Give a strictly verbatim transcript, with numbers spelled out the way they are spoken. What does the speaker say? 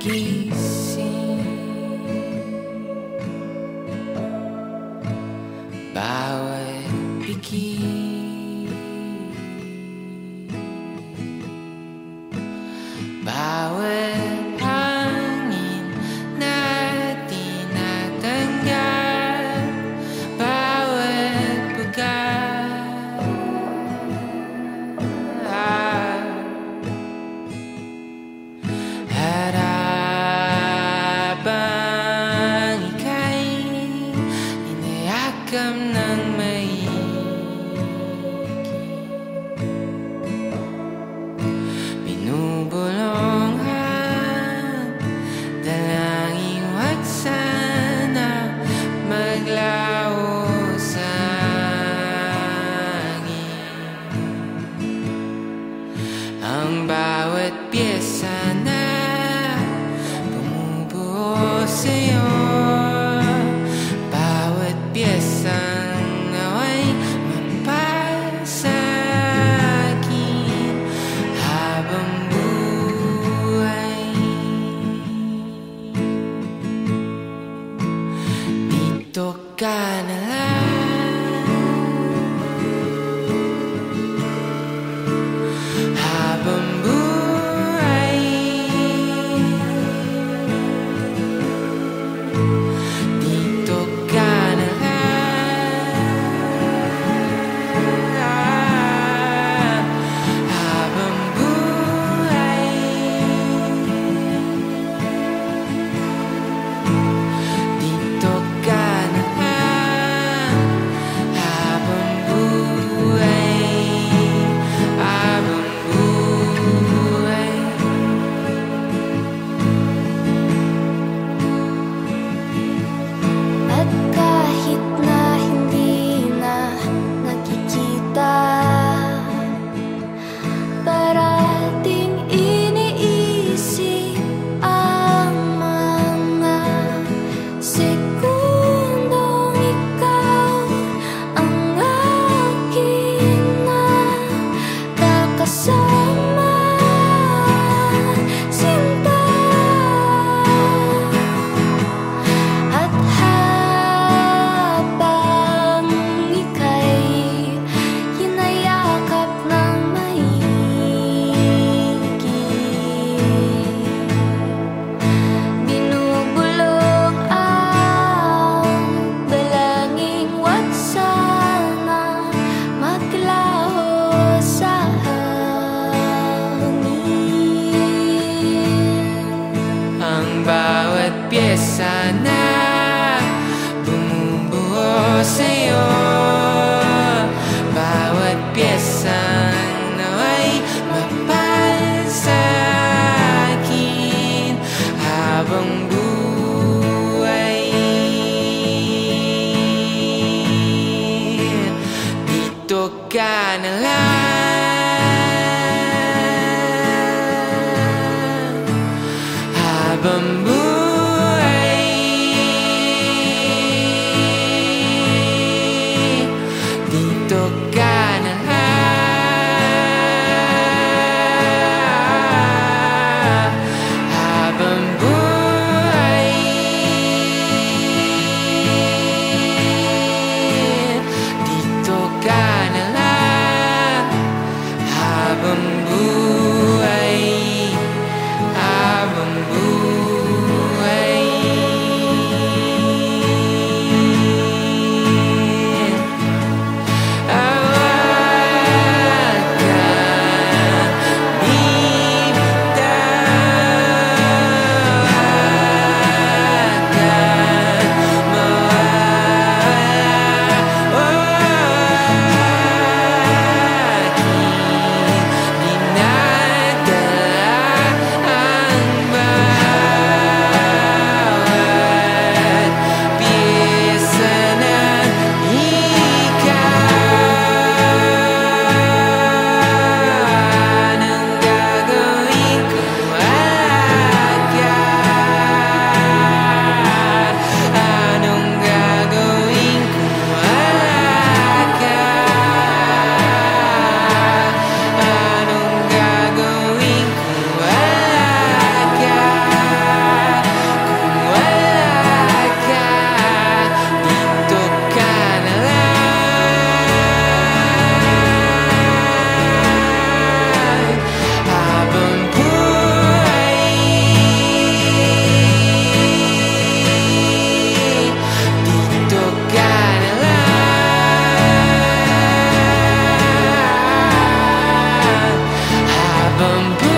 gising, bawat pigil, bawat hangin na tinatanggap, bawat bugat, at habang ika'y inayakap ng binubulong ang dalangin, wag sana maglaho sa hangin. Ang bawat pyesa na bumubuo sa'yo, bawat pyesang nawa'y mapasa'kin habang buhay. Dito ka na lang habang buhay. Dito ka na lang habang buhay. Dito ka na lang habang buhay. Habang buhay. At kahit na hindi na nakikita, parating iniisip ang mga segundong ikaw ang akin na kakasama, sinta. At habang ika'y hinayakap ng maigi, binubulong ang dalangin, wag sana maglaho sa hangin. Ang bawat pyesa na bumubuo sa'yo, bawat pyesang nawa'y mapasa'kin habang buhay. Dito ka na lang habang buhay. Dito ka na lang habang buhay. Dito ka na lang habang buhay. Habang buhay. habang buhay